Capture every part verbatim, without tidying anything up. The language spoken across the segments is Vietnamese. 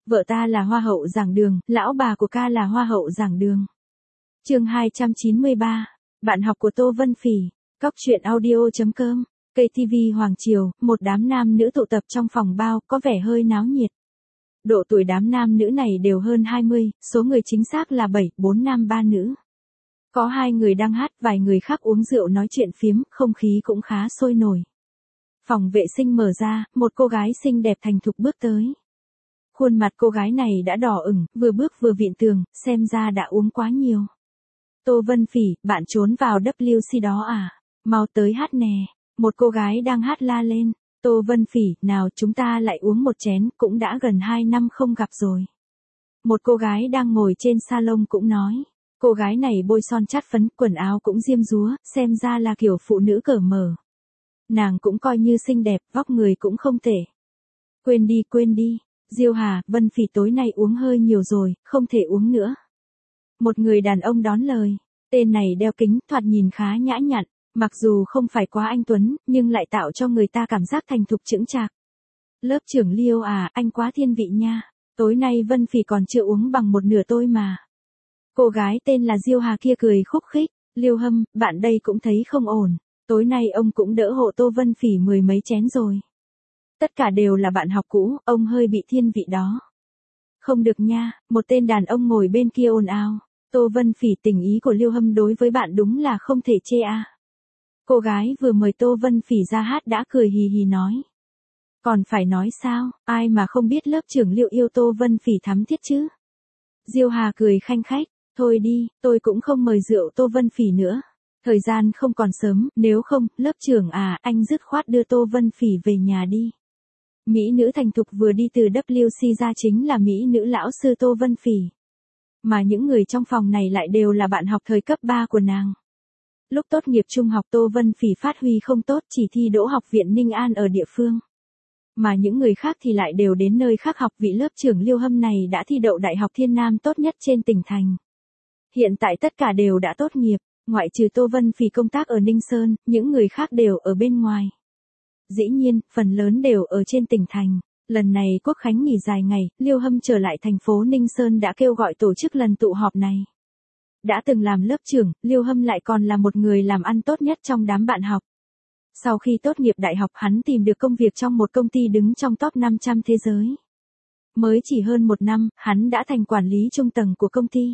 Vợ ta là hoa hậu giảng đường, lão bà của ca là hoa hậu giảng đường. Chương hai trăm chín mươi ba, bạn học của Tô Vân Phỉ, cóc truyện audio chấm com, cây ti vi Hoàng Triều, một đám nam nữ tụ tập trong phòng bao, có vẻ hơi náo nhiệt. Độ tuổi đám nam nữ này đều hơn hai mươi, số người chính xác là bảy, bốn nam ba nữ. Có hai người đang hát, vài người khác uống rượu nói chuyện phiếm, không khí cũng khá sôi nổi. Phòng vệ sinh mở ra, một cô gái xinh đẹp thành thục bước tới. Khuôn mặt cô gái này đã đỏ ửng, vừa bước vừa vịn tường, xem ra đã uống quá nhiều. Tô Vân Phỉ, bạn trốn vào vê kép xê đó à? Mau tới hát nè. Một cô gái đang hát la lên. Tô Vân Phỉ, nào chúng ta lại uống một chén, cũng đã gần hai năm không gặp rồi. Một cô gái đang ngồi trên salon cũng nói. Cô gái này bôi son chát phấn, quần áo cũng diêm dúa, xem ra là kiểu phụ nữ cởi mở. Nàng cũng coi như xinh đẹp, vóc người cũng không tệ. Quên đi, quên đi. Diêu Hà, Vân Phỉ tối nay uống hơi nhiều rồi, không thể uống nữa. Một người đàn ông đón lời. Tên này đeo kính, thoạt nhìn khá nhã nhặn. Mặc dù không phải quá anh tuấn, nhưng lại tạo cho người ta cảm giác thành thục chững chạc. Lớp trưởng Liêu à, anh quá thiên vị nha. Tối nay Vân Phỉ còn chưa uống bằng một nửa tôi mà. Cô gái tên là Diêu Hà kia cười khúc khích. Liêu Hâm, bạn đây cũng thấy không ổn. Tối nay ông cũng đỡ hộ Tô Vân Phỉ mười mấy chén rồi. Tất cả đều là bạn học cũ, ông hơi bị thiên vị đó. Không được nha, một tên đàn ông ngồi bên kia ồn ào. Tô Vân Phỉ, tình ý của Liêu Hâm đối với bạn đúng là không thể chê a. À. Cô gái vừa mời Tô Vân Phỉ ra hát đã cười hì hì nói. Còn phải nói sao, ai mà không biết lớp trưởng Liêu yêu Tô Vân Phỉ thắm thiết chứ. Diêu Hà cười khanh khách, thôi đi, tôi cũng không mời rượu Tô Vân Phỉ nữa. Thời gian không còn sớm, nếu không, lớp trưởng à, anh dứt khoát đưa Tô Vân Phỉ về nhà đi. Mỹ nữ thành thục vừa đi từ vê kép xê ra chính là mỹ nữ lão sư Tô Vân Phỉ. Mà những người trong phòng này lại đều là bạn học thời cấp ba của nàng. Lúc tốt nghiệp trung học Tô Vân Phỉ phát huy không tốt, chỉ thi đỗ học viện Ninh An ở địa phương. Mà những người khác thì lại đều đến nơi khác học, vị lớp trưởng Liêu Hâm này đã thi đậu Đại học Thiên Nam tốt nhất trên tỉnh thành. Hiện tại tất cả đều đã tốt nghiệp, ngoại trừ Tô Vân Phỉ công tác ở Ninh Sơn, những người khác đều ở bên ngoài. Dĩ nhiên, phần lớn đều ở trên tỉnh thành. Lần này Quốc khánh nghỉ dài ngày, Liêu Hâm trở lại thành phố Ninh Sơn đã kêu gọi tổ chức lần tụ họp này. Đã từng làm lớp trưởng, Liêu Hâm lại còn là một người làm ăn tốt nhất trong đám bạn học. Sau khi tốt nghiệp đại học hắn tìm được công việc trong một công ty đứng trong top năm trăm thế giới. Mới chỉ hơn một năm, hắn đã thành quản lý trung tầng của công ty.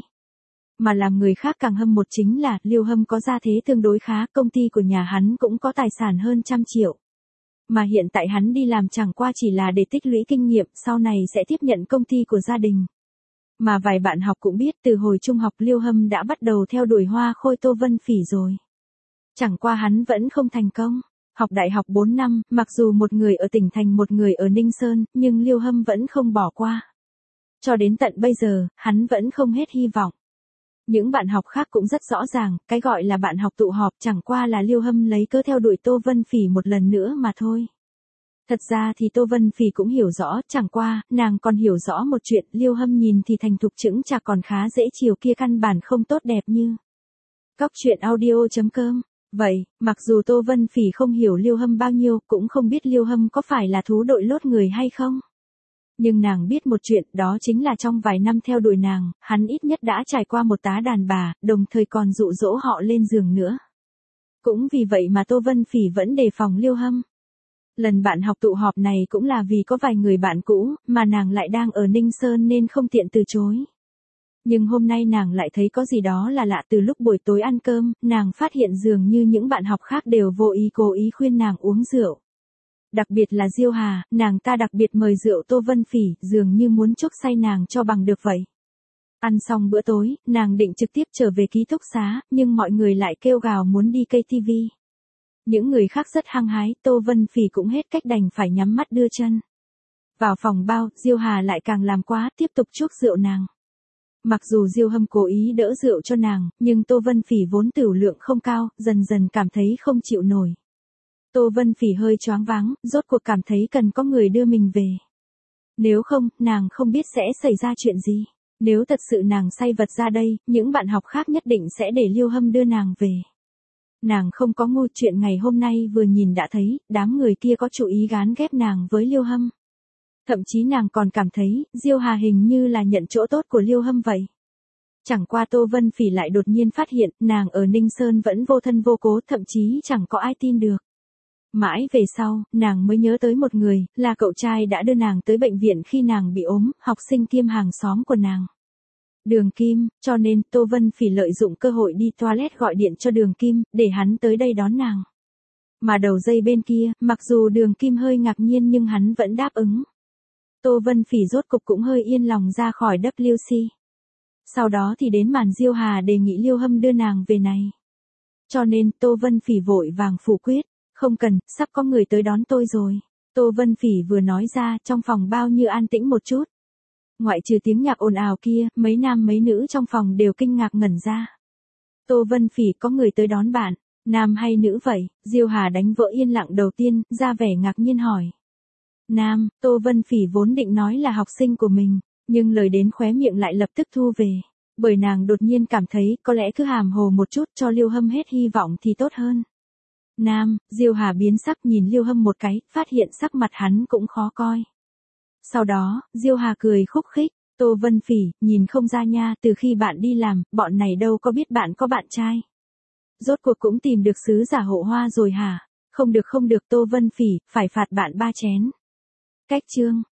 Mà làm người khác càng hâm một chính là, Liêu Hâm có gia thế tương đối khá, công ty của nhà hắn cũng có tài sản hơn trăm triệu. Mà hiện tại hắn đi làm chẳng qua chỉ là để tích lũy kinh nghiệm, sau này sẽ tiếp nhận công ty của gia đình. Mà vài bạn học cũng biết từ hồi trung học Liêu Hâm đã bắt đầu theo đuổi hoa khôi Tô Vân Phỉ rồi. Chẳng qua hắn vẫn không thành công. Học đại học bốn năm, mặc dù một người ở tỉnh thành một người ở Ninh Sơn, nhưng Liêu Hâm vẫn không bỏ qua. Cho đến tận bây giờ, hắn vẫn không hết hy vọng. Những bạn học khác cũng rất rõ ràng, cái gọi là bạn học tụ họp chẳng qua là Liêu Hâm lấy cớ theo đuổi Tô Vân Phỉ một lần nữa mà thôi. Thật ra thì Tô Vân Phỉ cũng hiểu rõ, chẳng qua, nàng còn hiểu rõ một chuyện, Liêu Hâm nhìn thì thành thục chững chạc còn khá dễ chiều kia căn bản không tốt đẹp như. cóc truyện audio chấm com. Vậy, mặc dù Tô Vân Phỉ không hiểu Liêu Hâm bao nhiêu, cũng không biết Liêu Hâm có phải là thú đội lốt người hay không. Nhưng nàng biết một chuyện, đó chính là trong vài năm theo đuổi nàng, hắn ít nhất đã trải qua một tá đàn bà, đồng thời còn dụ dỗ họ lên giường nữa. Cũng vì vậy mà Tô Vân Phỉ vẫn đề phòng Liêu Hâm. Lần bạn học tụ họp này cũng là vì có vài người bạn cũ, mà nàng lại đang ở Ninh Sơn nên không tiện từ chối. Nhưng hôm nay nàng lại thấy có gì đó là lạ, từ lúc buổi tối ăn cơm, nàng phát hiện dường như những bạn học khác đều vô ý cố ý khuyên nàng uống rượu. Đặc biệt là Diêu Hà, nàng ta đặc biệt mời rượu Tô Vân Phỉ, dường như muốn chuốc say nàng cho bằng được vậy. Ăn xong bữa tối, nàng định trực tiếp trở về ký túc xá, nhưng mọi người lại kêu gào muốn đi cây ti vi. Những người khác rất hăng hái, Tô Vân Phỉ cũng hết cách đành phải nhắm mắt đưa chân. Vào phòng bao, Diêu Hà lại càng làm quá, tiếp tục chuốc rượu nàng. Mặc dù Diêu Hâm cố ý đỡ rượu cho nàng, nhưng Tô Vân Phỉ vốn tửu lượng không cao, dần dần cảm thấy không chịu nổi. Tô Vân Phỉ hơi choáng váng, rốt cuộc cảm thấy cần có người đưa mình về. Nếu không, nàng không biết sẽ xảy ra chuyện gì. Nếu thật sự nàng say vật ra đây, những bạn học khác nhất định sẽ để Liêu Hâm đưa nàng về. Nàng không có ngu, chuyện ngày hôm nay vừa nhìn đã thấy, đám người kia có chủ ý gán ghép nàng với Liêu Hâm. Thậm chí nàng còn cảm thấy, Diêu Hà hình như là nhận chỗ tốt của Liêu Hâm vậy. Chẳng qua Tô Vân Phỉ lại đột nhiên phát hiện, nàng ở Ninh Sơn vẫn vô thân vô cố, thậm chí chẳng có ai tin được. Mãi về sau, nàng mới nhớ tới một người, là cậu trai đã đưa nàng tới bệnh viện khi nàng bị ốm, học sinh kiêm hàng xóm của nàng. Đường Kim, cho nên Tô Vân Phỉ lợi dụng cơ hội đi toilet gọi điện cho Đường Kim, để hắn tới đây đón nàng. Mà đầu dây bên kia, mặc dù Đường Kim hơi ngạc nhiên nhưng hắn vẫn đáp ứng. Tô Vân Phỉ rốt cục cũng hơi yên lòng ra khỏi W C. Sau đó thì đến màn Diêu Hà đề nghị Liêu Hâm đưa nàng về này. Cho nên Tô Vân Phỉ vội vàng phủ quyết, không cần, sắp có người tới đón tôi rồi. Tô Vân Phỉ vừa nói ra, trong phòng bao như an tĩnh một chút. Ngoại trừ tiếng nhạc ồn ào kia, mấy nam mấy nữ trong phòng đều kinh ngạc ngẩn ra. Tô Vân Phỉ có người tới đón bạn, nam hay nữ vậy? Diêu Hà đánh vỡ yên lặng đầu tiên, ra vẻ ngạc nhiên hỏi. Nam, Tô Vân Phỉ vốn định nói là học sinh của mình, nhưng lời đến khóe miệng lại lập tức thu về, bởi nàng đột nhiên cảm thấy có lẽ cứ hàm hồ một chút cho Liêu Hâm hết hy vọng thì tốt hơn. Nam, Diêu Hà biến sắc nhìn Liêu Hâm một cái, phát hiện sắc mặt hắn cũng khó coi. Sau đó, Diêu Hà cười khúc khích, Tô Vân Phỉ, nhìn không ra nha, từ khi bạn đi làm, bọn này đâu có biết bạn có bạn trai. Rốt cuộc cũng tìm được sứ giả hộ hoa rồi hả? Không được không được Tô Vân Phỉ, phải phạt bạn ba chén. Cách chương.